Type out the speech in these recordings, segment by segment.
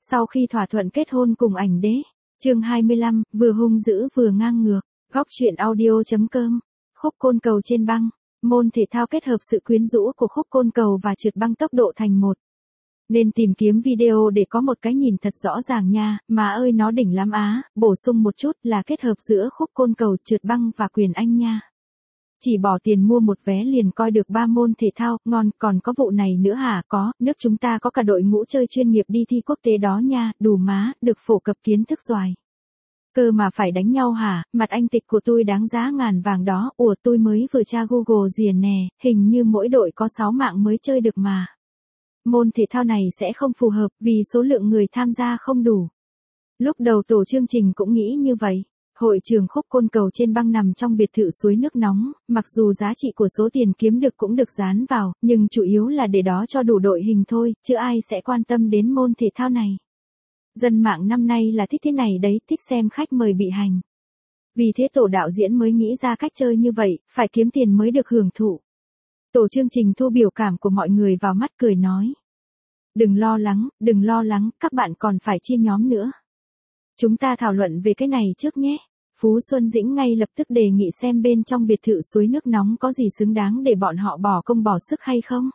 Sau khi thỏa thuận kết hôn cùng ảnh đế. Chương 25, vừa hung dữ vừa ngang ngược. Góc truyện audio.com. Khúc côn cầu trên băng. Môn thể thao kết hợp sự quyến rũ của khúc côn cầu và trượt băng tốc độ thành một. Nên tìm kiếm video để có một cái nhìn thật rõ ràng nha, má ơi nó đỉnh lắm á, bổ sung một chút là kết hợp giữa khúc côn cầu, trượt băng và quyền Anh nha. Chỉ bỏ tiền mua một vé liền coi được 3 môn thể thao, ngon, còn có vụ này nữa hả? Có, nước chúng ta có cả đội ngũ chơi chuyên nghiệp đi thi quốc tế đó nha, đủ má, được phổ cập kiến thức xoài. Cơ mà phải đánh nhau hả, mặt anh Tịch của tôi đáng giá ngàn vàng đó, ủa tôi mới vừa tra Google liền nè, hình như mỗi đội có 6 mạng mới chơi được mà. Môn thể thao này sẽ không phù hợp vì số lượng người tham gia không đủ. Lúc đầu tổ chương trình cũng nghĩ như vậy. Hội trường khúc côn cầu trên băng nằm trong biệt thự suối nước nóng, mặc dù giá trị của số tiền kiếm được cũng được dán vào, nhưng chủ yếu là để đó cho đủ đội hình thôi, chứ ai sẽ quan tâm đến môn thể thao này. Dân mạng năm nay là thích thế này đấy, thích xem khách mời bị hành. Vì thế tổ đạo diễn mới nghĩ ra cách chơi như vậy, phải kiếm tiền mới được hưởng thụ. Tổ chương trình thu biểu cảm của mọi người vào mắt cười nói. Đừng lo lắng, các bạn còn phải chia nhóm nữa. Chúng ta thảo luận về cái này trước nhé. Phú Xuân Dĩnh ngay lập tức đề nghị xem bên trong biệt thự suối nước nóng có gì xứng đáng để bọn họ bỏ công bỏ sức hay không.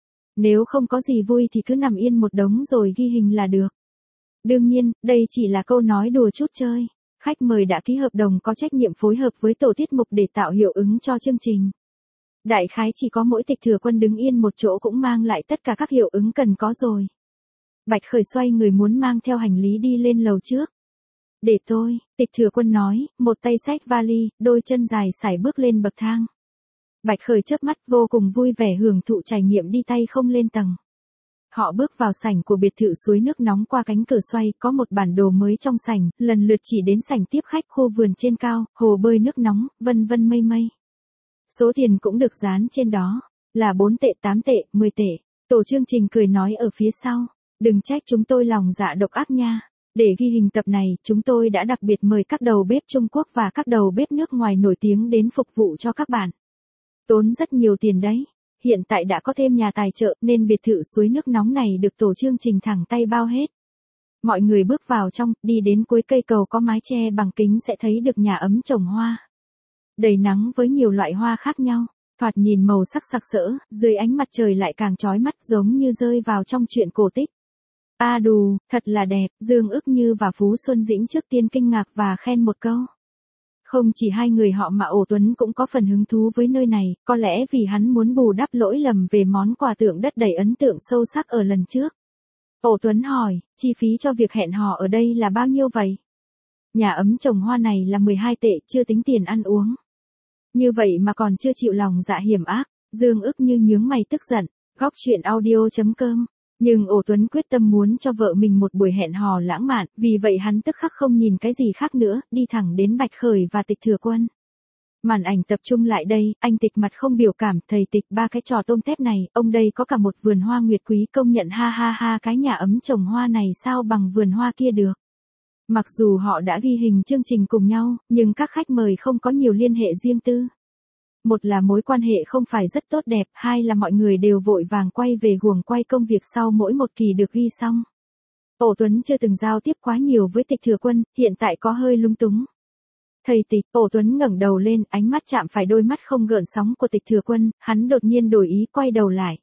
Nếu không có gì vui thì cứ nằm yên một đống rồi ghi hình là được. Đương nhiên, đây chỉ là câu nói đùa chút chơi. Khách mời đã ký hợp đồng có trách nhiệm phối hợp với tổ tiết mục để tạo hiệu ứng cho chương trình. Đại khái chỉ có mỗi Tịch Thừa Quân đứng yên một chỗ cũng mang lại tất cả các hiệu ứng cần có rồi. Bạch Khởi xoay người muốn mang theo hành lý đi lên lầu trước. Để tôi, Tịch Thừa Quân nói, một tay xách vali, đôi chân dài sải bước lên bậc thang. Bạch Khởi chớp mắt vô cùng vui vẻ hưởng thụ trải nghiệm đi tay không lên tầng. Họ bước vào sảnh của biệt thự suối nước nóng qua cánh cửa xoay, có một bản đồ mới trong sảnh, lần lượt chỉ đến sảnh tiếp khách, khu vườn trên cao, hồ bơi nước nóng, vân vân mây mây. Số tiền cũng được dán trên đó, là 4 tệ, 8 tệ, 10 tệ. Tổ chương trình cười nói ở phía sau, đừng trách chúng tôi lòng dạ độc ác nha. Để ghi hình tập này, chúng tôi đã đặc biệt mời các đầu bếp Trung Quốc và các đầu bếp nước ngoài nổi tiếng đến phục vụ cho các bạn. Tốn rất nhiều tiền đấy. Hiện tại đã có thêm nhà tài trợ nên biệt thự suối nước nóng này được tổ chương trình thẳng tay bao hết. Mọi người bước vào trong, đi đến cuối cây cầu có mái che bằng kính sẽ thấy được nhà ấm trồng hoa. Đầy nắng với nhiều loại hoa khác nhau, thoạt nhìn màu sắc sặc sỡ, dưới ánh mặt trời lại càng chói mắt giống như rơi vào trong truyện cổ tích. A đù, thật là đẹp, Dương Ước Như và Phú Xuân Dĩnh trước tiên kinh ngạc và khen một câu. Không chỉ hai người họ mà Ổ Tuấn cũng có phần hứng thú với nơi này, có lẽ vì hắn muốn bù đắp lỗi lầm về món quà tượng đất đầy ấn tượng sâu sắc ở lần trước. Ổ Tuấn hỏi, chi phí cho việc hẹn hò ở đây là bao nhiêu vậy? Nhà ấm trồng hoa này là 12 tệ, chưa tính tiền ăn uống. Như vậy mà còn chưa chịu lòng dạ hiểm ác, Dương Ước Như nhướng mày tức giận. Góc truyện audio.com. Nhưng Ổ Tuấn quyết tâm muốn cho vợ mình một buổi hẹn hò lãng mạn, vì vậy hắn tức khắc không nhìn cái gì khác nữa, đi thẳng đến Bạch Khởi và Tịch Thừa Quân. Màn ảnh tập trung lại đây, anh Tịch mặt không biểu cảm, thầy Tịch ba cái trò tôm tép này, ông đây có cả một vườn hoa nguyệt quý công nhận ha ha ha cái nhà ấm trồng hoa này sao bằng vườn hoa kia được. Mặc dù họ đã ghi hình chương trình cùng nhau, nhưng các khách mời không có nhiều liên hệ riêng tư. Một là mối quan hệ không phải rất tốt đẹp, hai là mọi người đều vội vàng quay về guồng quay công việc sau mỗi một kỳ được ghi xong. Ổ Tuấn chưa từng giao tiếp quá nhiều với Tịch Thừa Quân, hiện tại có hơi lung túng. Thầy Tịch, Ổ Tuấn ngẩng đầu lên, ánh mắt chạm phải đôi mắt không gợn sóng của Tịch Thừa Quân, hắn đột nhiên đổi ý quay đầu lại.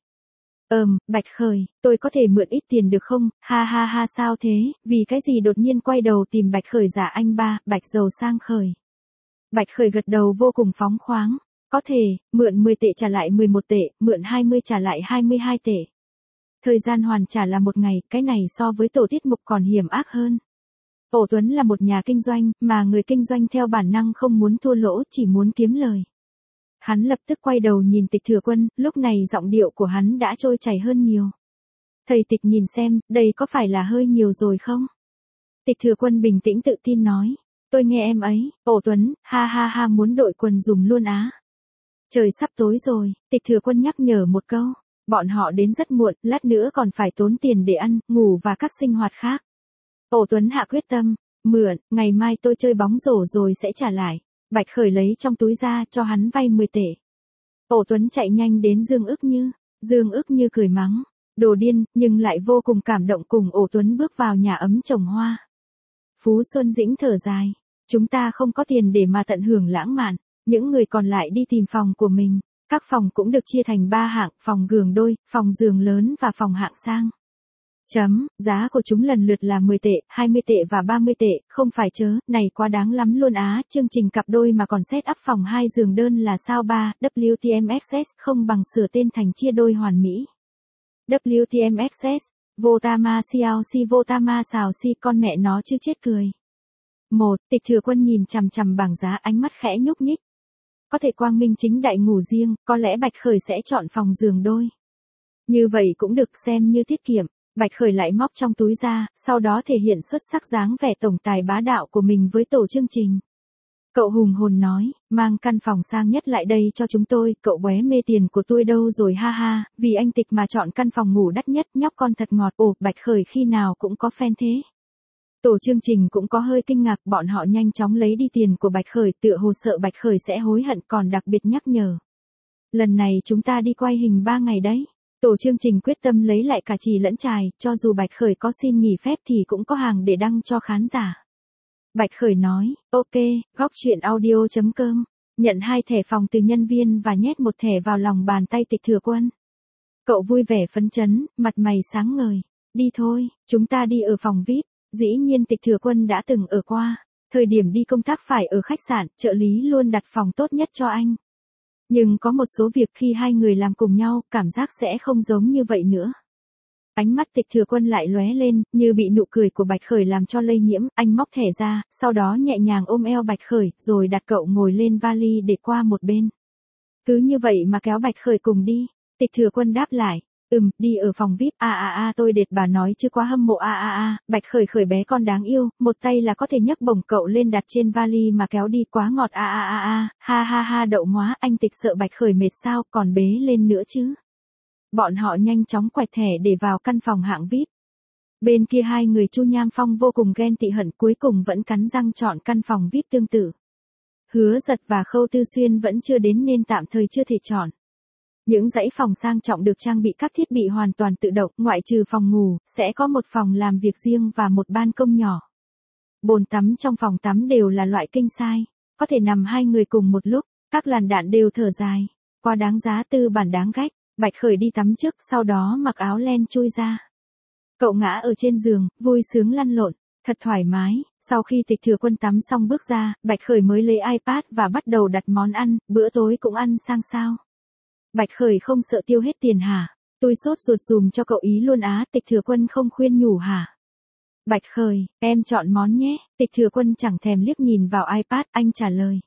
Bạch Khởi, tôi có thể mượn ít tiền được không, ha ha ha sao thế, vì cái gì đột nhiên quay đầu tìm Bạch Khởi giả anh ba, Bạch giàu sang Khởi. Bạch Khởi gật đầu vô cùng phóng khoáng. Có thể, mượn 10 tệ trả lại 11 tệ, mượn 20 trả lại 22 tệ. Thời gian hoàn trả là một ngày, cái này so với tổ tiết mục còn hiểm ác hơn. Ổ Tuấn là một nhà kinh doanh, mà người kinh doanh theo bản năng không muốn thua lỗ, chỉ muốn kiếm lời. Hắn lập tức quay đầu nhìn Tịch Thừa Quân, lúc này giọng điệu của hắn đã trôi chảy hơn nhiều. Thầy Tịch nhìn xem, đây có phải là hơi nhiều rồi không? Tịch Thừa Quân bình tĩnh tự tin nói, tôi nghe em ấy, Ổ Tuấn, ha ha ha muốn đội quần dùm luôn á. Trời sắp tối rồi, Tịch Thừa Quân nhắc nhở một câu, bọn họ đến rất muộn, lát nữa còn phải tốn tiền để ăn, ngủ và các sinh hoạt khác. Ổ Tuấn hạ quyết tâm, mượn, ngày mai tôi chơi bóng rổ rồi sẽ trả lại. Bạch Khởi lấy trong túi ra cho hắn vay 10 tệ. Ổ Tuấn chạy nhanh đến Dương Ước Như cười mắng, Đồ điên, nhưng lại vô cùng cảm động cùng Ổ Tuấn bước vào nhà ấm trồng hoa. Phú Xuân Dĩnh thở dài. Chúng ta không có tiền để mà tận hưởng lãng mạn. Những người còn lại đi tìm phòng của mình. Các phòng cũng được chia thành 3 hạng, phòng giường đôi, phòng giường lớn và phòng hạng sang. Giá của chúng lần lượt là 10 tệ, 20 tệ và 30 tệ, không phải chớ, này quá đáng lắm luôn á, chương trình cặp đôi mà còn set up phòng 2 giường đơn là sao ba, WTMXS không bằng sửa tên thành chia đôi hoàn mỹ. WTMXS, Votama CLC Votama xào si con mẹ nó chứ chết cười. Tịch Thừa Quân nhìn chằm chằm bảng giá ánh mắt khẽ nhúc nhích. Có thể quang minh chính đại ngủ riêng, có lẽ Bạch Khởi sẽ chọn phòng giường đôi. Như vậy cũng được xem như tiết kiệm. Bạch Khởi lại móc trong túi ra, sau đó thể hiện xuất sắc dáng vẻ tổng tài bá đạo của mình với tổ chương trình. Cậu hùng hồn nói, mang căn phòng sang nhất lại đây cho chúng tôi, cậu bé mê tiền của tôi đâu rồi ha ha, vì anh Tịch mà chọn căn phòng ngủ đắt nhất, nhóc con thật ngọt. Bạch Khởi khi nào cũng có fan thế. Tổ chương trình cũng có hơi kinh ngạc, bọn họ nhanh chóng lấy đi tiền của Bạch Khởi, tựa hồ sợ Bạch Khởi sẽ hối hận, còn đặc biệt nhắc nhở. Lần này chúng ta đi quay hình 3 ngày đấy. Tổ chương trình quyết tâm lấy lại cả chì lẫn chài, cho dù Bạch Khởi có xin nghỉ phép thì cũng có hàng để đăng cho khán giả. Bạch Khởi nói, ok, góc chuyện audio.com, nhận 2 thẻ phòng từ nhân viên và nhét 1 thẻ vào lòng bàn tay Tịch Thừa Quân. Cậu vui vẻ phấn chấn, mặt mày sáng ngời. Đi thôi, chúng ta đi ở phòng VIP. Dĩ nhiên Tịch Thừa Quân đã từng ở qua. Thời điểm đi công tác phải ở khách sạn, trợ lý luôn đặt phòng tốt nhất cho anh. Nhưng có một số việc khi hai người làm cùng nhau, cảm giác sẽ không giống như vậy nữa. Ánh mắt Tịch Thừa Quân lại lóe lên, như bị nụ cười của Bạch Khởi làm cho lây nhiễm, anh móc thẻ ra, sau đó nhẹ nhàng ôm eo Bạch Khởi, rồi đặt cậu ngồi lên vali để qua một bên. Cứ như vậy mà kéo Bạch Khởi cùng đi. Tịch Thừa Quân đáp lại, đi ở phòng VIP, tôi đệt bà nói chứ quá hâm mộ Bạch Khởi khởi bé con đáng yêu, một tay là có thể nhấc bổng cậu lên đặt trên vali mà kéo đi quá ngọt ha đậu móa, anh Tịch sợ Bạch Khởi mệt sao, còn bế lên nữa chứ. Bọn họ nhanh chóng quẹt thẻ để vào căn phòng hạng VIP. Bên kia hai người Chu Nham Phong vô cùng ghen tị hận, cuối cùng vẫn cắn răng chọn căn phòng VIP tương tự. Hứa Giật và Khâu Tư Xuyên vẫn chưa đến nên tạm thời chưa thể chọn. Những dãy phòng sang trọng được trang bị các thiết bị hoàn toàn tự động, ngoại trừ phòng ngủ, sẽ có một phòng làm việc riêng và một ban công nhỏ. Bồn tắm trong phòng tắm đều là loại king size, có thể nằm 2 người cùng một lúc, các làn đạn đều thở dài. Quá đáng giá, tư bản đáng gách. Bạch Khởi đi tắm trước, sau đó mặc áo len chui ra. Cậu ngã ở trên giường, vui sướng lăn lộn, thật thoải mái. Sau khi Tịch Thừa Quân tắm xong bước ra, Bạch Khởi mới lấy iPad và bắt đầu đặt món ăn, bữa tối cũng ăn sang sao. Bạch Khởi không sợ tiêu hết tiền hả? Tôi sốt ruột dùm cho cậu ý luôn á. Tịch Thừa Quân không khuyên nhủ hả? Bạch Khởi, em chọn món nhé. Tịch Thừa Quân chẳng thèm liếc nhìn vào iPad, anh trả lời.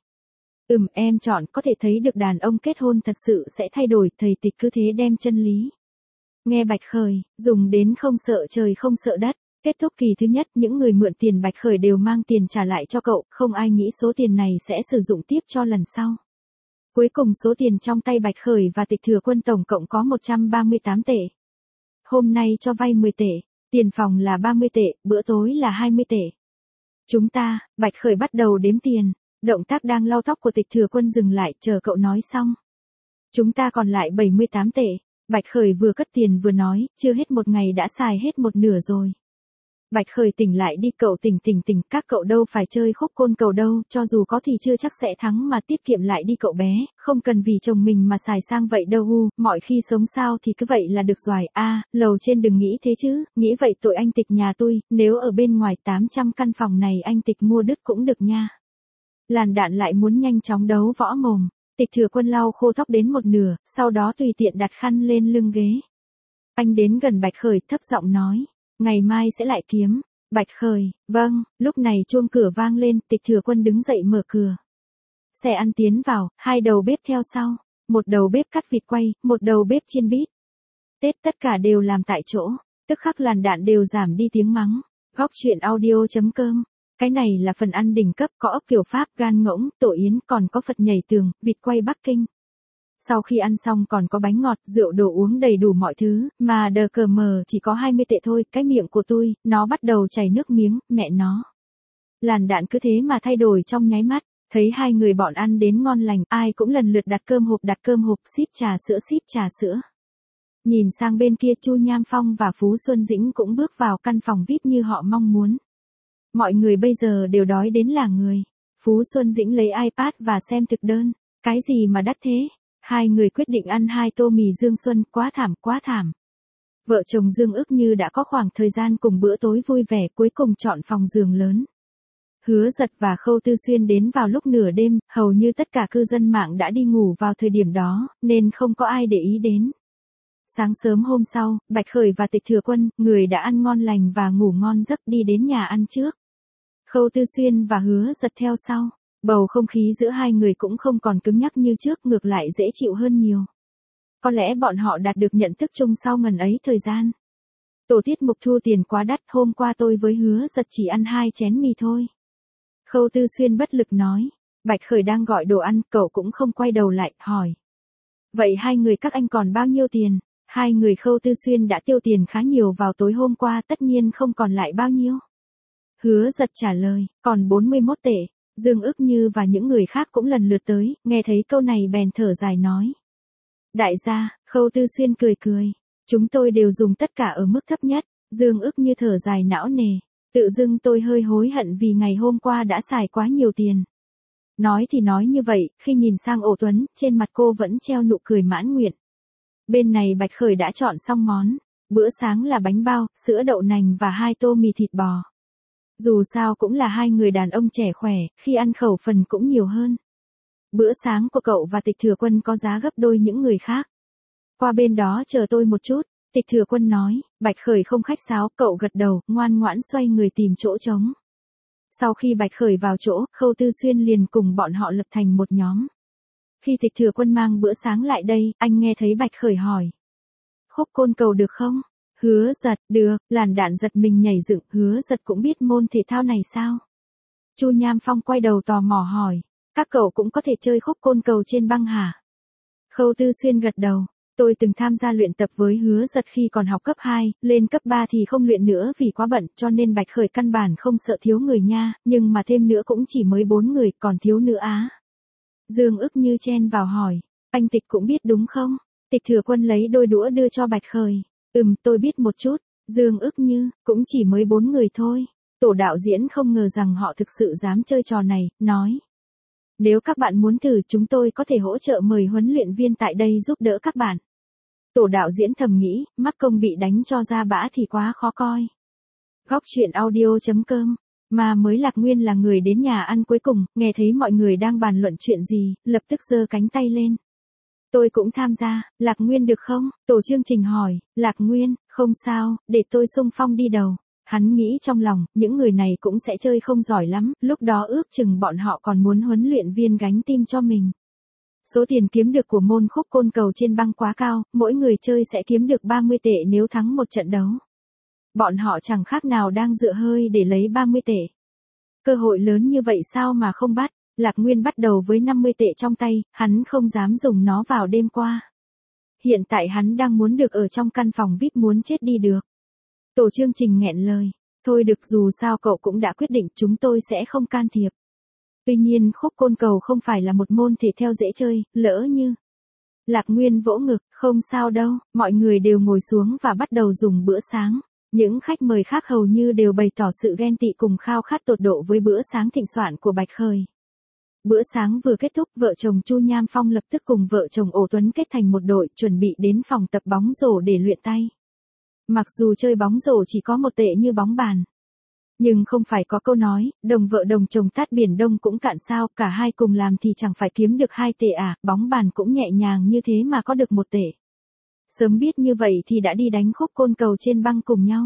Em chọn, có thể thấy được đàn ông kết hôn thật sự sẽ thay đổi, thầy Tịch cứ thế đem chân lý. Nghe Bạch Khởi, dùng đến không sợ trời không sợ đất. Kết thúc kỳ thứ nhất, những người mượn tiền Bạch Khởi đều mang tiền trả lại cho cậu, không ai nghĩ số tiền này sẽ sử dụng tiếp cho lần sau. Cuối cùng số tiền trong tay Bạch Khởi và Tịch Thừa Quân tổng cộng có 138 tệ. Hôm nay cho vay 10 tệ, tiền phòng là 30 tệ, bữa tối là 20 tệ. Chúng ta, Bạch Khởi bắt đầu đếm tiền, động tác đang lau tóc của Tịch Thừa Quân dừng lại, chờ cậu nói xong. Chúng ta còn lại 78 tệ, Bạch Khởi vừa cất tiền vừa nói, chưa hết một ngày đã xài hết một nửa rồi. Bạch Khởi tỉnh lại đi, cậu tỉnh, các cậu đâu phải chơi khúc côn cầu đâu, cho dù có thì chưa chắc sẽ thắng mà tiết kiệm lại đi cậu bé, không cần vì chồng mình mà xài sang vậy đâu mọi khi sống sao thì cứ vậy là được rồi. Lầu trên đừng nghĩ thế chứ, nghĩ vậy tội anh Tịch nhà tôi, nếu ở bên ngoài 800 căn phòng này anh Tịch mua đứt cũng được nha. Làn đạn lại muốn nhanh chóng đấu võ mồm, Tịch Thừa Quân lau khô tóc đến một nửa, sau đó tùy tiện đặt khăn lên lưng ghế. Anh đến gần Bạch Khởi thấp giọng nói. Ngày mai sẽ lại kiếm. Bạch Khởi, vâng. Lúc này chuông cửa vang lên, Tịch Thừa Quân đứng dậy mở cửa. Xe ăn tiến vào, 2 đầu bếp theo sau. Một đầu bếp cắt vịt quay, một đầu bếp chiên bít tết, tất cả đều làm tại chỗ. Tức khắc làn đạn đều giảm đi tiếng mắng. Góc chuyện audio.com. Cái này là phần ăn đỉnh cấp, có ốc kiểu Pháp, gan ngỗng, tổ yến, còn có Phật nhảy tường, vịt quay Bắc Kinh. Sau khi ăn xong còn có bánh ngọt, rượu đồ uống đầy đủ mọi thứ, mà đờ cờ mờ chỉ có 20 tệ thôi, cái miệng của tôi, nó bắt đầu chảy nước miếng, mẹ nó. Làn đạn cứ thế mà thay đổi trong nháy mắt, thấy hai người bọn ăn đến ngon lành, ai cũng lần lượt đặt cơm hộp, ship trà sữa. Nhìn sang bên kia Chu Nham Phong và Phú Xuân Dĩnh cũng bước vào căn phòng VIP như họ mong muốn. Mọi người bây giờ đều đói đến là người. Phú Xuân Dĩnh lấy iPad và xem thực đơn. Cái gì mà đắt thế? Hai người quyết định ăn 2 tô mì Dương Xuân, quá thảm quá thảm. Vợ chồng Dương Ước Như đã có khoảng thời gian cùng bữa tối vui vẻ, cuối cùng chọn phòng giường lớn. Hứa Giật và Khâu Tư Xuyên đến vào lúc nửa đêm, hầu như tất cả cư dân mạng đã đi ngủ vào thời điểm đó, nên không có ai để ý đến. Sáng sớm hôm sau, Bạch Khởi và Tịch Thừa Quân, người đã ăn ngon lành và ngủ ngon giấc đi đến nhà ăn trước. Khâu Tư Xuyên và Hứa Giật theo sau. Bầu không khí giữa hai người cũng không còn cứng nhắc như trước, ngược lại dễ chịu hơn nhiều. Có lẽ bọn họ đạt được nhận thức chung sau ngần ấy thời gian. Tổ tiết mục thu tiền quá đắt, hôm qua tôi với Hứa Giật chỉ ăn 2 chén mì thôi. Khâu Tư Xuyên bất lực nói. Bạch Khởi đang gọi đồ ăn, cậu cũng không quay đầu lại, hỏi. Vậy hai người các anh còn bao nhiêu tiền? Hai người Khâu Tư Xuyên đã tiêu tiền khá nhiều vào tối hôm qua, tất nhiên không còn lại bao nhiêu. Hứa Giật trả lời, còn 41 tệ. Dương Ước Như và những người khác cũng lần lượt tới, nghe thấy câu này bèn thở dài nói. Đại gia, Khâu Tư Xuyên cười cười. Chúng tôi đều dùng tất cả ở mức thấp nhất. Dương Ước Như thở dài não nề. Tự dưng tôi hơi hối hận vì ngày hôm qua đã xài quá nhiều tiền. Nói thì nói như vậy, khi nhìn sang Ổ Tuấn, trên mặt cô vẫn treo nụ cười mãn nguyện. Bên này Bạch Khởi đã chọn xong món. Bữa sáng là bánh bao, sữa đậu nành và 2 tô mì thịt bò. Dù sao cũng là hai người đàn ông trẻ khỏe, khi ăn khẩu phần cũng nhiều hơn. Bữa sáng của cậu và Tịch Thừa Quân có giá gấp đôi những người khác. Qua bên đó chờ tôi một chút, Tịch Thừa Quân nói. Bạch Khởi không khách sáo, cậu gật đầu, ngoan ngoãn xoay người tìm chỗ trống. Sau khi Bạch Khởi vào chỗ, Khâu Tư Xuyên liền cùng bọn họ lập thành một nhóm. Khi Tịch Thừa Quân mang bữa sáng lại đây, anh nghe thấy Bạch Khởi hỏi. Khúc côn cầu được không? Hứa Giật, được. Làn đạn giật mình nhảy dựng. Hứa Giật cũng biết môn thể thao này sao? Chu Nham Phong quay đầu tò mò hỏi. Các cậu cũng có thể chơi khúc côn cầu trên băng hả? Khâu Tư Xuyên gật đầu. Tôi từng tham gia luyện tập với Hứa Giật khi còn học cấp 2, lên cấp 3 thì không luyện nữa vì quá bận, cho nên Bạch Khởi căn bản không sợ thiếu người nha, nhưng mà thêm nữa cũng chỉ mới 4 người, còn thiếu nữa á. Dương Ước Như chen vào hỏi. Anh Tịch cũng biết đúng không? Tịch Thừa Quân lấy đôi đũa đưa cho Bạch Khởi. Tôi biết một chút. Dương Ước Như, cũng chỉ mới 4 người thôi. Tổ đạo diễn không ngờ rằng họ thực sự dám chơi trò này, nói. Nếu các bạn muốn thử, chúng tôi có thể hỗ trợ mời huấn luyện viên tại đây giúp đỡ các bạn. Tổ đạo diễn thầm nghĩ, mắc công bị đánh cho ra bã thì quá khó coi. Góc truyện audio.com. Mà mới Lạc Nguyên là người đến nhà ăn cuối cùng, nghe thấy mọi người đang bàn luận chuyện gì, lập tức giơ cánh tay lên. Tôi cũng tham gia, Lạc Nguyên được không? Tổ chương trình hỏi. Lạc Nguyên, không sao, để tôi xung phong đi đầu. Hắn nghĩ trong lòng, những người này cũng sẽ chơi không giỏi lắm, lúc đó ước chừng bọn họ còn muốn huấn luyện viên gánh tim cho mình. Số tiền kiếm được của môn khúc côn cầu trên băng quá cao, mỗi người chơi sẽ kiếm được 30 tệ nếu thắng một trận đấu. Bọn họ chẳng khác nào đang dựa hơi để lấy 30 tệ. Cơ hội lớn như vậy sao mà không bắt? Lạc Nguyên bắt đầu với 50 tệ trong tay, hắn không dám dùng nó vào đêm qua. Hiện tại hắn đang muốn được ở trong căn phòng VIP, muốn chết đi được. Tổ chương trình nghẹn lời. Thôi được, dù sao cậu cũng đã quyết định, chúng tôi sẽ không can thiệp. Tuy nhiên khúc côn cầu không phải là một môn thể thao dễ chơi, lỡ như. Lạc Nguyên vỗ ngực, không sao đâu, mọi người đều ngồi xuống và bắt đầu dùng bữa sáng. Những khách mời khác hầu như đều bày tỏ sự ghen tị cùng khao khát tột độ với bữa sáng thịnh soạn của Bạch Khởi. Bữa sáng vừa kết thúc, vợ chồng Chu Nham Phong lập tức cùng vợ chồng Ổ Tuấn kết thành một đội, chuẩn bị đến phòng tập bóng rổ để luyện tay. Mặc dù chơi bóng rổ chỉ có 1 tệ như bóng bàn, nhưng không phải có câu nói, đồng vợ đồng chồng tát biển đông cũng cạn sao, cả hai cùng làm thì chẳng phải kiếm được 2 tệ à, bóng bàn cũng nhẹ nhàng như thế mà có được 1 tệ. Sớm biết như vậy thì đã đi đánh khúc côn cầu trên băng cùng nhau.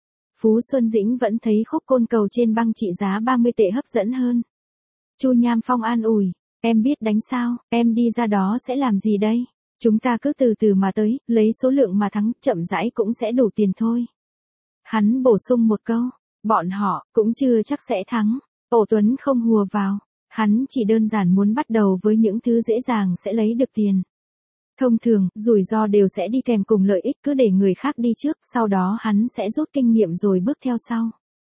Phú Xuân Dĩnh vẫn thấy khúc côn cầu trên băng trị giá 30 tệ hấp dẫn hơn. Chu Nham Phong an ủi, em biết đánh sao, em đi ra đó sẽ làm gì đây? Chúng ta cứ từ từ mà tới, lấy số lượng mà thắng, chậm rãi cũng sẽ đủ tiền thôi. Hắn bổ sung một câu, bọn họ cũng chưa chắc sẽ thắng. Ổ Tuấn không hùa vào, hắn chỉ đơn giản muốn bắt đầu với những thứ dễ dàng sẽ lấy được tiền. Thông thường, rủi ro đều sẽ đi kèm cùng lợi ích, cứ để người khác đi trước, sau đó hắn sẽ rút kinh nghiệm rồi bước theo sau.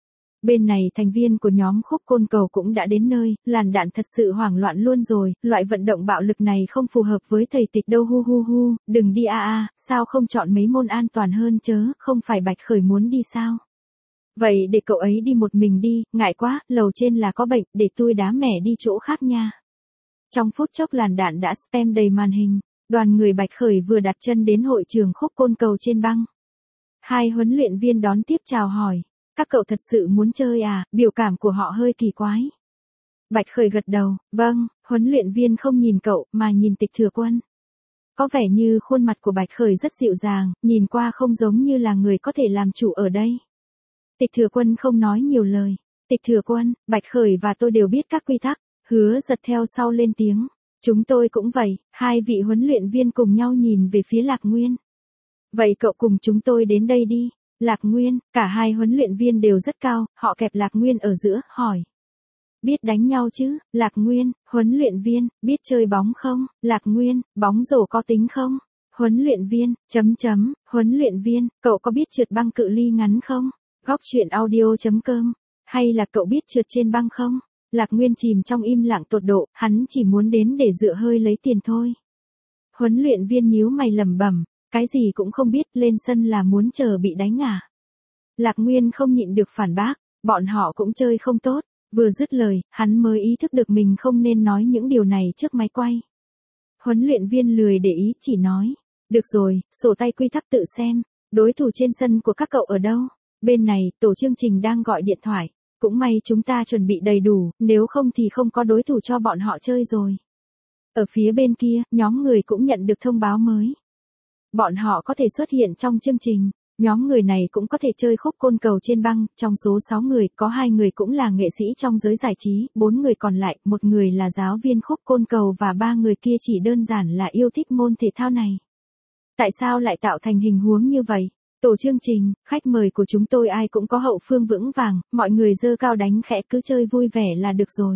Bên này thành viên của nhóm khúc côn cầu cũng đã đến nơi, làn đạn thật sự hoảng loạn luôn rồi, loại vận động bạo lực này không phù hợp với thầy Tịch đâu hu hu hu, đừng đi sao không chọn mấy môn an toàn hơn chớ, không phải Bạch Khởi muốn đi sao? Vậy để cậu ấy đi một mình đi, ngại quá, lầu trên là có bệnh, để tôi đá mẻ đi chỗ khác nha. Trong phút chốc làn đạn đã spam đầy màn hình, đoàn người Bạch Khởi vừa đặt chân đến hội trường khúc côn cầu trên băng. Hai huấn luyện viên đón tiếp chào hỏi. Các cậu thật sự muốn chơi à, biểu cảm của họ hơi kỳ quái. Bạch Khởi gật đầu, vâng, huấn luyện viên không nhìn cậu mà nhìn Tịch Thừa Quân. Có vẻ như khuôn mặt của Bạch Khởi rất dịu dàng, nhìn qua không giống như là người có thể làm chủ ở đây. Tịch Thừa Quân không nói nhiều lời. Tịch Thừa Quân, Bạch Khởi và tôi đều biết các quy tắc, Hứa Giật theo sau lên tiếng. Chúng tôi cũng vậy, hai vị huấn luyện viên cùng nhau nhìn về phía Lạc Nguyên. Vậy cậu cùng chúng tôi đến đây đi. Lạc Nguyên, cả hai huấn luyện viên đều rất cao, họ kẹp Lạc Nguyên ở giữa, hỏi. Biết đánh nhau chứ, Lạc Nguyên, huấn luyện viên, biết chơi bóng không, Lạc Nguyên, bóng rổ có tính không? Huấn luyện viên, huấn luyện viên, cậu có biết trượt băng cự ly ngắn không? Góc truyện audio.com, hay là cậu biết trượt trên băng không? Lạc Nguyên chìm trong im lặng tột độ, hắn chỉ muốn đến để dựa hơi lấy tiền thôi. Huấn luyện viên nhíu mày lẩm bẩm. Cái gì cũng không biết, lên sân là muốn chờ bị đánh à. Lạc Nguyên không nhịn được phản bác, bọn họ cũng chơi không tốt, vừa dứt lời, hắn mới ý thức được mình không nên nói những điều này trước máy quay. Huấn luyện viên lười để ý chỉ nói, được rồi, sổ tay quy tắc tự xem, đối thủ trên sân của các cậu ở đâu, bên này, tổ chương trình đang gọi điện thoại, cũng may chúng ta chuẩn bị đầy đủ, nếu không thì không có đối thủ cho bọn họ chơi rồi. Ở phía bên kia, nhóm người cũng nhận được thông báo mới. Bọn họ có thể xuất hiện trong chương trình, nhóm người này cũng có thể chơi khúc côn cầu trên băng, trong số 6 người, có 2 người cũng là nghệ sĩ trong giới giải trí, 4 người còn lại, một người là giáo viên khúc côn cầu và 3 người kia chỉ đơn giản là yêu thích môn thể thao này. Tại sao lại tạo thành hình huống như vậy? Tổ chương trình, khách mời của chúng tôi ai cũng có hậu phương vững vàng, mọi người giơ cao đánh khẽ cứ chơi vui vẻ là được rồi.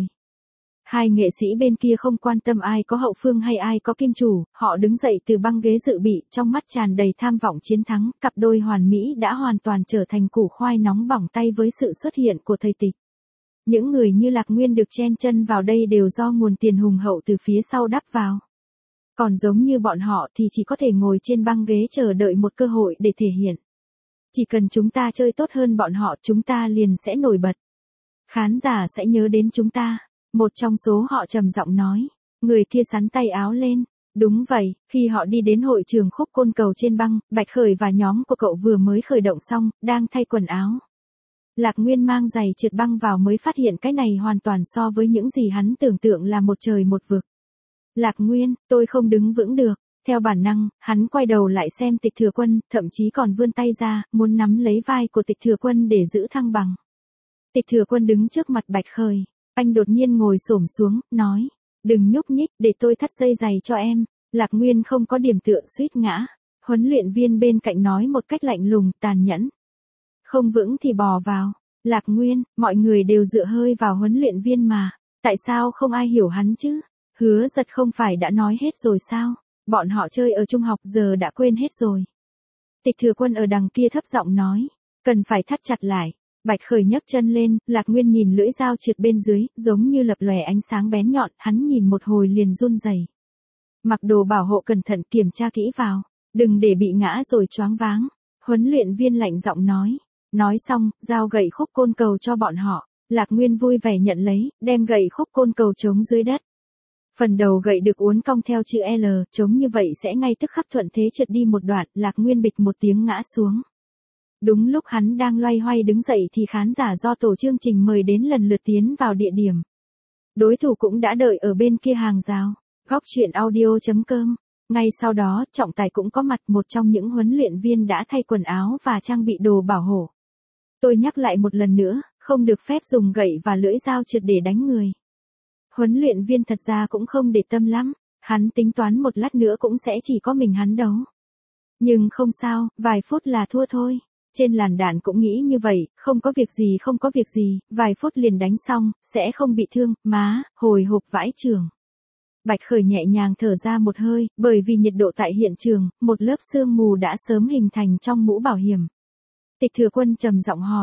Hai nghệ sĩ bên kia không quan tâm ai có hậu phương hay ai có kim chủ, họ đứng dậy từ băng ghế dự bị, trong mắt tràn đầy tham vọng chiến thắng, cặp đôi hoàn mỹ đã hoàn toàn trở thành củ khoai nóng bỏng tay với sự xuất hiện của thầy Tịch. Những người như Lạc Nguyên được chen chân vào đây đều do nguồn tiền hùng hậu từ phía sau đắp vào. Còn giống như bọn họ thì chỉ có thể ngồi trên băng ghế chờ đợi một cơ hội để thể hiện. Chỉ cần chúng ta chơi tốt hơn bọn họ, chúng ta liền sẽ nổi bật. Khán giả sẽ nhớ đến chúng ta. Một trong số họ trầm giọng nói, người kia xắn tay áo lên. Đúng vậy, khi họ đi đến hội trường khúc côn cầu trên băng, Bạch Khởi và nhóm của cậu vừa mới khởi động xong, đang thay quần áo. Lạc Nguyên mang giày trượt băng vào mới phát hiện cái này hoàn toàn so với những gì hắn tưởng tượng là một trời một vực. Lạc Nguyên, tôi không đứng vững được. Theo bản năng, hắn quay đầu lại xem Tịch Thừa Quân, thậm chí còn vươn tay ra, muốn nắm lấy vai của Tịch Thừa Quân để giữ thăng bằng. Tịch Thừa Quân đứng trước mặt Bạch Khởi. Anh đột nhiên ngồi xổm xuống, nói, đừng nhúc nhích, để tôi thắt dây giày cho em. Lạc Nguyên không có điểm tựa, suýt ngã. Huấn luyện viên bên cạnh nói một cách lạnh lùng, tàn nhẫn. Không vững thì bò vào. Lạc Nguyên, mọi người đều dựa hơi vào huấn luyện viên mà. Tại sao không ai hiểu hắn chứ? Hứa Giật không phải đã nói hết rồi sao? Bọn họ chơi ở trung học giờ đã quên hết rồi. Tịch Thừa Quân ở đằng kia thấp giọng nói, cần phải thắt chặt lại. Bạch Khởi nhấc chân lên, Lạc Nguyên nhìn lưỡi dao trượt bên dưới, giống như lập lòe ánh sáng bén nhọn, hắn nhìn một hồi liền run rẩy. Mặc đồ bảo hộ cẩn thận, kiểm tra kỹ vào, đừng để bị ngã rồi choáng váng. Huấn luyện viên lạnh giọng nói. Nói xong, giao gậy khúc côn cầu cho bọn họ. Lạc Nguyên vui vẻ nhận lấy, đem gậy khúc côn cầu trống dưới đất. Phần đầu gậy được uốn cong theo chữ L, trống như vậy sẽ ngay tức khắc thuận thế trượt đi một đoạn, Lạc Nguyên bịch một tiếng ngã xuống. Đúng lúc hắn đang loay hoay đứng dậy thì khán giả do tổ chương trình mời đến lần lượt tiến vào địa điểm. Đối thủ cũng đã đợi ở bên kia hàng rào. Góc truyện audio.com. Ngay sau đó, trọng tài cũng có mặt, một trong những huấn luyện viên đã thay quần áo và trang bị đồ bảo hộ. Tôi nhắc lại một lần nữa, không được phép dùng gậy và lưỡi dao trượt để đánh người. Huấn luyện viên thật ra cũng không để tâm lắm, hắn tính toán một lát nữa cũng sẽ chỉ có mình hắn đấu. Nhưng không sao, vài phút là thua thôi. Trên làn đạn cũng nghĩ như vậy, không có việc gì, vài phút liền đánh xong, sẽ không bị thương, hồi hộp vãi chưởng. Bạch Khởi nhẹ nhàng thở ra một hơi, bởi vì nhiệt độ tại hiện trường, một lớp sương mù đã sớm hình thành trong mũ bảo hiểm. Tịch Thừa Quân trầm giọng hỏi,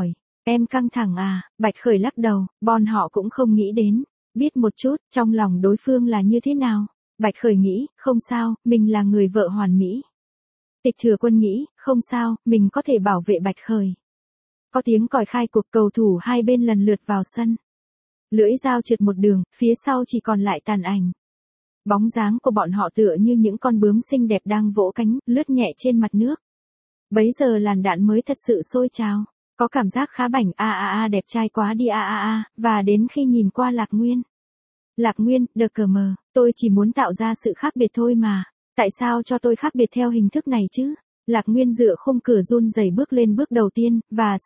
Em căng thẳng à, Bạch Khởi lắc đầu, bọn họ cũng không nghĩ đến, biết một chút, trong lòng đối phương là như thế nào. Bạch Khởi nghĩ, không sao, mình là người vợ hoàn mỹ. Tịch Thừa Quân nghĩ, không sao, mình có thể bảo vệ Bạch Khởi. Có tiếng còi khai cuộc, cầu thủ hai bên lần lượt vào sân. Lưỡi dao trượt một đường, phía sau chỉ còn lại tàn ảnh. Bóng dáng của bọn họ tựa như những con bướm xinh đẹp đang vỗ cánh, lướt nhẹ trên mặt nước. Bấy giờ làn đạn mới thật sự sôi trào. Có cảm giác khá bảnh, đẹp trai quá đi và đến khi nhìn qua Lạc Nguyên. Lạc Nguyên, đờ cờ mờ, tôi chỉ muốn tạo ra sự khác biệt thôi mà. Tại sao cho tôi khác biệt theo hình thức này chứ? Lạc Nguyên dựa khung cửa run rẩy bước lên bước đầu tiên, và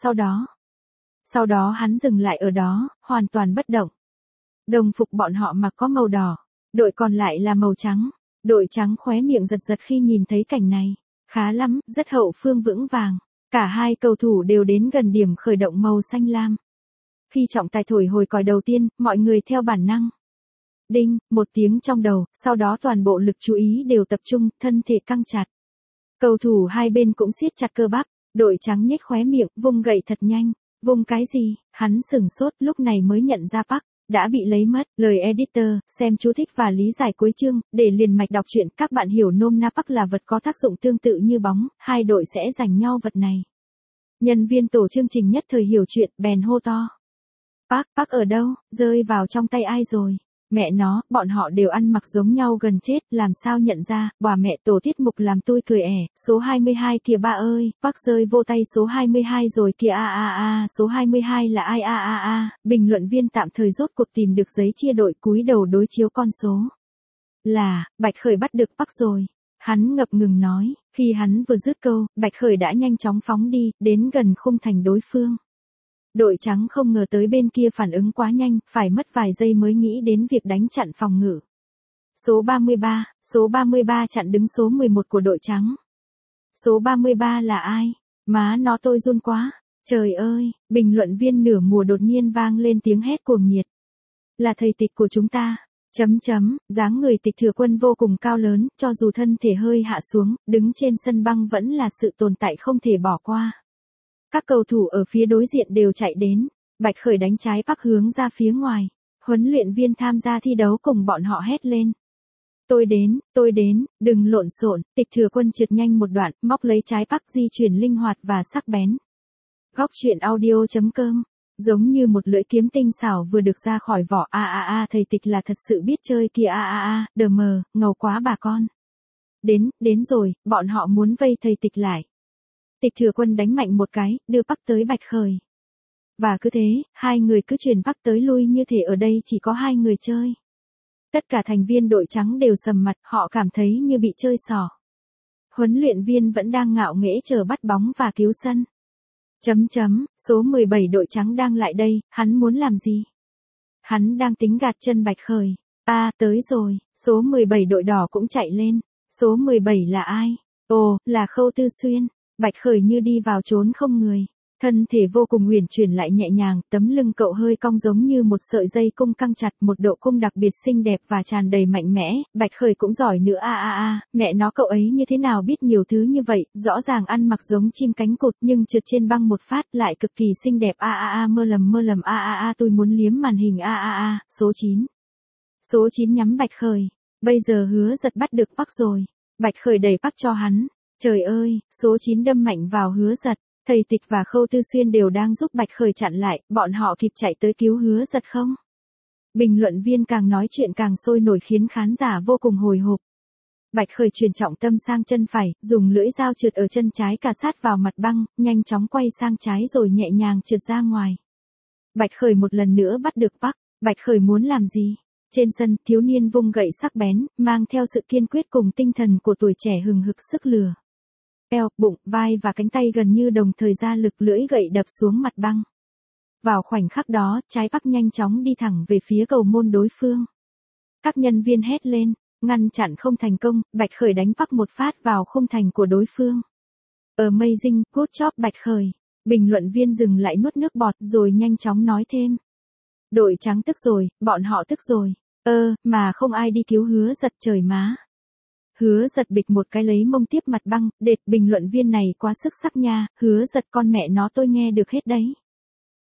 sau đó hắn dừng lại ở đó, hoàn toàn bất động. Đồng phục bọn họ mặc có màu đỏ, đội còn lại là màu trắng. Đội trắng khóe miệng giật giật khi nhìn thấy cảnh này. Khá lắm, rất hậu phương vững vàng. Cả hai cầu thủ đều đến gần điểm khởi động màu xanh lam. Khi trọng tài thổi hồi còi đầu tiên, mọi người theo bản năng. Đinh, một tiếng trong đầu, sau đó toàn bộ lực chú ý đều tập trung, thân thể căng chặt. Cầu thủ hai bên cũng siết chặt cơ bắp, đội trắng nhếch khóe miệng, vung gậy thật nhanh. Vung cái gì? Hắn sửng sốt, lúc này mới nhận ra Park đã bị lấy mất. Lời editor, xem chú thích và lý giải cuối chương, để liền mạch đọc truyện, các bạn hiểu nôm na Park là vật có tác dụng tương tự như bóng, hai đội sẽ giành nhau vật này. Nhân viên tổ chương trình nhất thời hiểu chuyện, bèn hô to. Park ở đâu, rơi vào trong tay ai rồi? Mẹ nó, bọn họ đều ăn mặc giống nhau gần chết, làm sao nhận ra, bà mẹ tổ tiết mục làm tôi cười ẻ, số 22 kìa ba ơi, Park rơi vô tay số 22 rồi kìa số 22 là ai bình luận viên tạm thời rốt cuộc tìm được giấy chia đội cúi đầu đối chiếu con số. Là, Bạch Khởi bắt được Park rồi. Hắn ngập ngừng nói, khi hắn vừa dứt câu, Bạch Khởi đã nhanh chóng phóng đi, đến gần khung thành đối phương. Đội trắng không ngờ tới bên kia phản ứng quá nhanh, phải mất vài giây mới nghĩ đến việc đánh chặn phòng ngự. Số 33 chặn đứng số 11 của đội trắng. Số 33 là ai? Má nó tôi run quá. Trời ơi, bình luận viên nửa mùa đột nhiên vang lên tiếng hét cuồng nhiệt. Là thầy Tịch của chúng ta. Dáng người Tịch Thừa Quân vô cùng cao lớn, cho dù thân thể hơi hạ xuống, đứng trên sân băng vẫn là sự tồn tại không thể bỏ qua. Các cầu thủ ở phía đối diện đều chạy đến. Bạch Khởi đánh trái Park hướng ra phía ngoài. Huấn luyện viên tham gia thi đấu cùng bọn họ hét lên. Tôi đến, đừng lộn xộn. Tịch Thừa Quân trượt nhanh một đoạn, móc lấy trái Park di chuyển linh hoạt và sắc bén. Góc truyện audio.com. Giống như một lưỡi kiếm tinh xảo vừa được ra khỏi vỏ. Thầy Tịch là thật sự biết chơi kìa đờ mờ, ngầu quá bà con. Đến rồi, bọn họ muốn vây thầy Tịch lại. Tịch Thừa Quân đánh mạnh một cái, đưa Park tới Bạch Khởi. Và cứ thế, hai người cứ truyền Park tới lui như thể ở đây chỉ có hai người chơi. Tất cả thành viên đội trắng đều sầm mặt, họ cảm thấy như bị chơi xỏ. Huấn luyện viên vẫn đang ngạo nghễ chờ bắt bóng và cứu sân. Số 17 đội trắng đang lại đây, hắn muốn làm gì? Hắn đang tính gạt chân Bạch Khởi. Tới rồi, số 17 đội đỏ cũng chạy lên. Số 17 là ai? Ồ, là Khâu Tư Xuyên. Bạch Khởi như đi vào chốn không người. Thân thể vô cùng uyển chuyển lại nhẹ nhàng, tấm lưng cậu hơi cong giống như một sợi dây cung căng chặt, một độ cung đặc biệt xinh đẹp và tràn đầy mạnh mẽ. Bạch Khởi cũng giỏi nữa mẹ nó cậu ấy như thế nào biết nhiều thứ như vậy, rõ ràng ăn mặc giống chim cánh cụt nhưng trượt trên băng một phát lại cực kỳ xinh đẹp mơ lầm tôi muốn liếm màn hình số 9. Số 9 nhắm Bạch Khởi. Bây giờ Hứa Giật bắt được Park rồi. Bạch Khởi đẩy Park cho hắn. Trời ơi, số 9 đâm mạnh vào Hứa Giật. Thầy Tịch và Khâu Tư Xuyên đều đang giúp Bạch Khởi chặn lại, bọn họ kịp chạy tới cứu Hứa Giật không? Bình luận viên càng nói chuyện càng sôi nổi khiến khán giả vô cùng hồi hộp. Bạch Khởi chuyển trọng tâm sang chân phải, dùng lưỡi dao trượt ở chân trái cà sát vào mặt băng, nhanh chóng quay sang trái rồi nhẹ nhàng trượt ra ngoài. Bạch Khởi một lần nữa bắt được Park. Bạch Khởi muốn làm gì? Trên sân, thiếu niên vung gậy sắc bén, mang theo sự kiên quyết cùng tinh thần của tuổi trẻ hừng hực sức lửa. Eo, bụng, vai và cánh tay gần như đồng thời ra lực, lưỡi gậy đập xuống mặt băng. Vào khoảnh khắc đó, trái Park nhanh chóng đi thẳng về phía cầu môn đối phương. Các nhân viên hét lên, ngăn chặn không thành công, Bạch Khởi đánh Park một phát vào khung thành của đối phương. Amazing, good job Bạch Khởi. Bình luận viên dừng lại nuốt nước bọt rồi nhanh chóng nói thêm. Đội trắng tức rồi, bọn họ tức rồi. Mà không ai đi cứu Hứa Giật, trời má. Hứa Giật bịch một cái lấy mông tiếp mặt băng, đệt, bình luận viên này quá sức sắc nha, Hứa Giật con mẹ nó tôi nghe được hết đấy.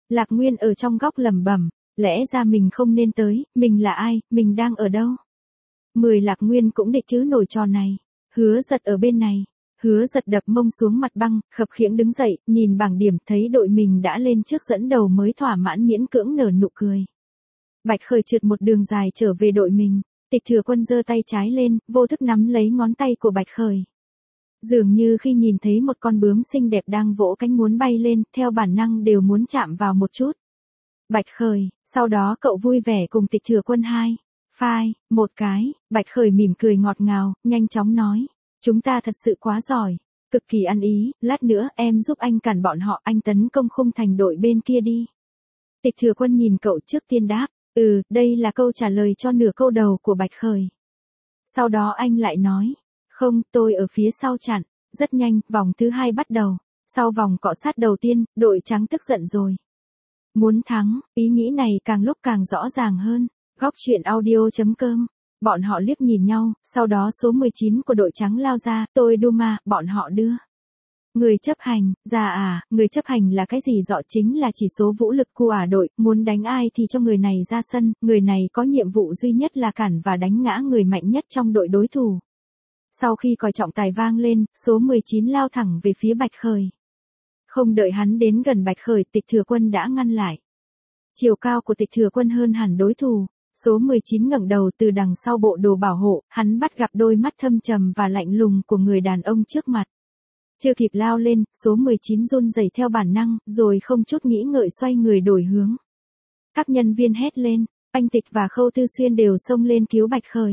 Lạc Nguyên ở trong góc lẩm bẩm, lẽ ra mình không nên tới, mình là ai, mình đang ở đâu? 10 Lạc Nguyên cũng địch chứ nổi trò này. Hứa Giật ở bên này. Hứa Giật đập mông xuống mặt băng, khập khiễng đứng dậy, nhìn bảng điểm thấy đội mình đã lên trước dẫn đầu mới thỏa mãn miễn cưỡng nở nụ cười. Bạch Khởi trượt một đường dài trở về đội mình. Tịch Thừa Quân giơ tay trái lên, vô thức nắm lấy ngón tay của Bạch Khởi. Dường như khi nhìn thấy một con bướm xinh đẹp đang vỗ cánh muốn bay lên, theo bản năng đều muốn chạm vào một chút. Bạch Khởi, sau đó cậu vui vẻ cùng Tịch Thừa Quân phai, một cái, Bạch Khởi mỉm cười ngọt ngào, nhanh chóng nói. Chúng ta thật sự quá giỏi, cực kỳ ăn ý, lát nữa em giúp anh cản bọn họ, anh tấn công khung thành đội bên kia đi. Tịch Thừa Quân nhìn cậu trước tiên đáp, đây là câu trả lời cho nửa câu đầu của Bạch Khởi. Sau đó anh lại nói, không, tôi ở phía sau chặn, rất nhanh, vòng thứ 2 bắt đầu. Sau vòng cọ sát đầu tiên, đội trắng tức giận rồi. Muốn thắng, ý nghĩ này càng lúc càng rõ ràng hơn. Góc truyện audio.com. Bọn họ liếc nhìn nhau, sau đó số 19 của đội trắng lao ra, tôi Duma, bọn họ đưa. Người chấp hành, người chấp hành là cái gì dọ chính là chỉ số vũ lực của đội, muốn đánh ai thì cho người này ra sân, người này có nhiệm vụ duy nhất là cản và đánh ngã người mạnh nhất trong đội đối thủ. Sau khi còi trọng tài vang lên, số 19 lao thẳng về phía Bạch Khởi. Không đợi hắn đến gần Bạch Khởi, Tịch Thừa Quân đã ngăn lại. Chiều cao của Tịch Thừa Quân hơn hẳn đối thủ. Số 19 ngẩng đầu từ đằng sau bộ đồ bảo hộ, hắn bắt gặp đôi mắt thâm trầm và lạnh lùng của người đàn ông trước mặt. Chưa kịp lao lên, số 19 run rẩy theo bản năng, rồi không chút nghĩ ngợi xoay người đổi hướng. Các nhân viên hét lên, anh Tịch và Khâu Tư Xuyên đều xông lên cứu Bạch Khởi.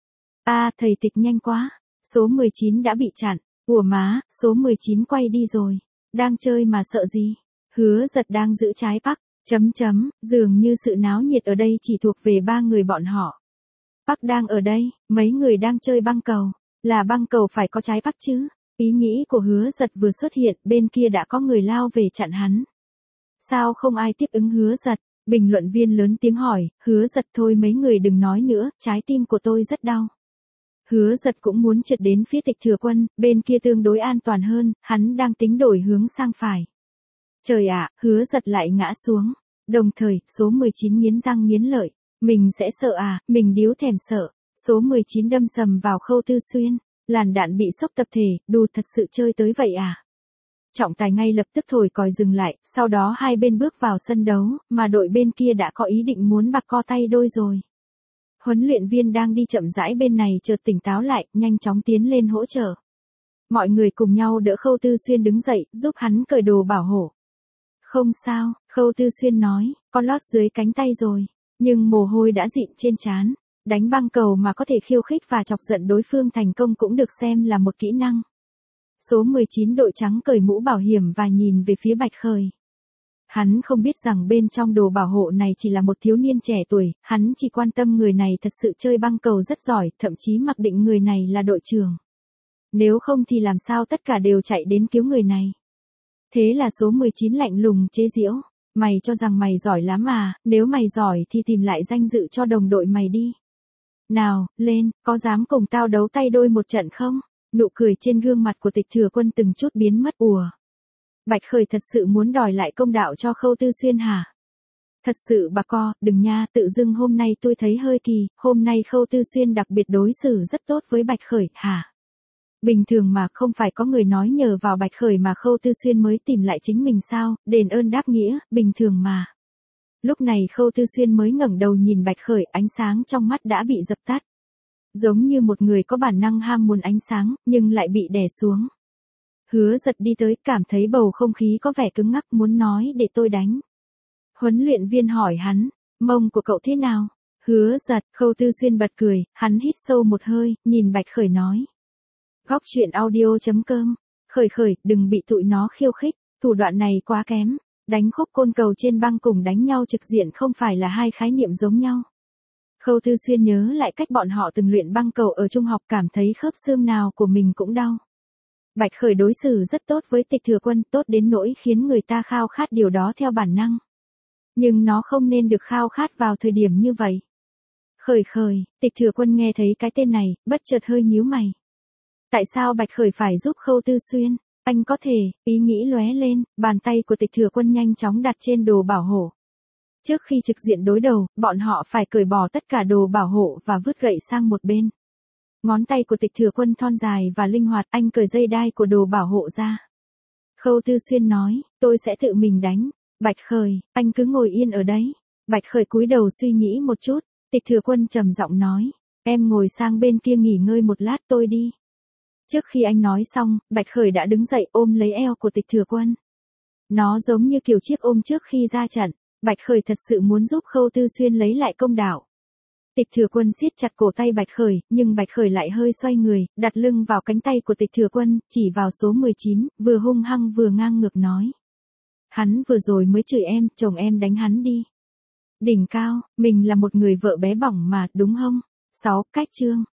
Thầy Tịch nhanh quá, số 19 đã bị chặn, ủa má, số 19 quay đi rồi, đang chơi mà sợ gì, Hứa Giật đang giữ trái bắc. Dường như sự náo nhiệt ở đây chỉ thuộc về 3 người bọn họ. Bắc đang ở đây, mấy người đang chơi băng cầu, là băng cầu phải có trái bắc chứ. Ý nghĩ của Hứa Giật vừa xuất hiện, bên kia đã có người lao về chặn hắn. Sao không ai tiếp ứng Hứa Giật? Bình luận viên lớn tiếng hỏi, Hứa Giật thôi mấy người đừng nói nữa, trái tim của tôi rất đau. Hứa Giật cũng muốn trượt đến phía Tịch Thừa Quân, bên kia tương đối an toàn hơn, hắn đang tính đổi hướng sang phải. Trời ạ, Hứa Giật lại ngã xuống. Đồng thời, số 19 nghiến răng nghiến lợi. Mình sẽ sợ mình điếu thèm sợ. Số 19 đâm sầm vào Khâu Tư Xuyên. Làn đạn bị sốc tập thể, đù thật sự chơi tới vậy à? Trọng tài ngay lập tức thổi còi dừng lại, sau đó hai bên bước vào sân đấu, mà đội bên kia đã có ý định muốn bạc co tay đôi rồi. Huấn luyện viên đang đi chậm rãi bên này chợt tỉnh táo lại, nhanh chóng tiến lên hỗ trợ. Mọi người cùng nhau đỡ Khâu Tư Xuyên đứng dậy, giúp hắn cởi đồ bảo hộ. Không sao, Khâu Tư Xuyên nói, con lót dưới cánh tay rồi, nhưng mồ hôi đã dịn trên trán. Đánh băng cầu mà có thể khiêu khích và chọc giận đối phương thành công cũng được xem là một kỹ năng. Số 19 đội trắng cởi mũ bảo hiểm và nhìn về phía Bạch Khởi. Hắn không biết rằng bên trong đồ bảo hộ này chỉ là một thiếu niên trẻ tuổi, hắn chỉ quan tâm người này thật sự chơi băng cầu rất giỏi, thậm chí mặc định người này là đội trưởng. Nếu không thì làm sao tất cả đều chạy đến cứu người này. Thế là số 19 lạnh lùng chế giễu, mày cho rằng mày giỏi lắm à, nếu mày giỏi thì tìm lại danh dự cho đồng đội mày đi. Nào, lên, có dám cùng tao đấu tay đôi một trận không? Nụ cười trên gương mặt của Tịch Thừa Quân từng chút biến mất Bạch Khởi thật sự muốn đòi lại công đạo cho Khâu Tư Xuyên hả? Thật sự bà co, đừng nha, tự dưng hôm nay tôi thấy hơi kỳ, hôm nay Khâu Tư Xuyên đặc biệt đối xử rất tốt với Bạch Khởi, hả? Bình thường mà không phải có người nói nhờ vào Bạch Khởi mà Khâu Tư Xuyên mới tìm lại chính mình sao, đền ơn đáp nghĩa, bình thường mà. Lúc này Khâu Tư Xuyên mới ngẩng đầu nhìn Bạch Khởi, ánh sáng trong mắt đã bị dập tắt. Giống như một người có bản năng ham muốn ánh sáng, nhưng lại bị đè xuống. Hứa Giật đi tới, cảm thấy bầu không khí có vẻ cứng ngắc, muốn nói để tôi đánh. Huấn luyện viên hỏi hắn, mông của cậu thế nào? Hứa Giật, Khâu Tư Xuyên bật cười, hắn hít sâu một hơi, nhìn Bạch Khởi nói. Góc truyện audio.com, Khởi, đừng bị tụi nó khiêu khích, thủ đoạn này quá kém. Đánh khúc côn cầu trên băng cùng đánh nhau trực diện không phải là hai khái niệm giống nhau. Khâu Tư Xuyên nhớ lại cách bọn họ từng luyện băng cầu ở trung học, cảm thấy khớp xương nào của mình cũng đau. Bạch Khởi đối xử rất tốt với Tịch Thừa Quân, tốt đến nỗi khiến người ta khao khát điều đó theo bản năng. Nhưng nó không nên được khao khát vào thời điểm như vậy. Khởi, Tịch Thừa Quân nghe thấy cái tên này, bất chợt hơi nhíu mày. Tại sao Bạch Khởi phải giúp Khâu Tư Xuyên? Anh có thể, ý nghĩ lóe lên, bàn tay của Tịch Thừa Quân nhanh chóng đặt trên đồ bảo hộ. Trước khi trực diện đối đầu, bọn họ phải cởi bỏ tất cả đồ bảo hộ và vứt gậy sang một bên. Ngón tay của Tịch Thừa Quân thon dài và linh hoạt, anh cởi dây đai của đồ bảo hộ ra. Khâu Tư Xuyên nói, tôi sẽ tự mình đánh. Bạch Khởi, anh cứ ngồi yên ở đấy. Bạch Khởi cúi đầu suy nghĩ một chút, Tịch Thừa Quân trầm giọng nói, em ngồi sang bên kia nghỉ ngơi một lát tôi đi. Trước khi anh nói xong, Bạch Khởi đã đứng dậy ôm lấy eo của Tịch Thừa Quân. Nó giống như kiểu chiếc ôm trước khi ra trận. Bạch Khởi thật sự muốn giúp Khâu Tư Xuyên lấy lại công đạo. Tịch Thừa Quân siết chặt cổ tay Bạch Khởi, nhưng Bạch Khởi lại hơi xoay người, đặt lưng vào cánh tay của Tịch Thừa Quân, chỉ vào số 19, vừa hung hăng vừa ngang ngược nói. Hắn vừa rồi mới chửi em, chồng em đánh hắn đi. Đỉnh cao, mình là một người vợ bé bỏng mà, đúng không? 6. Cách chương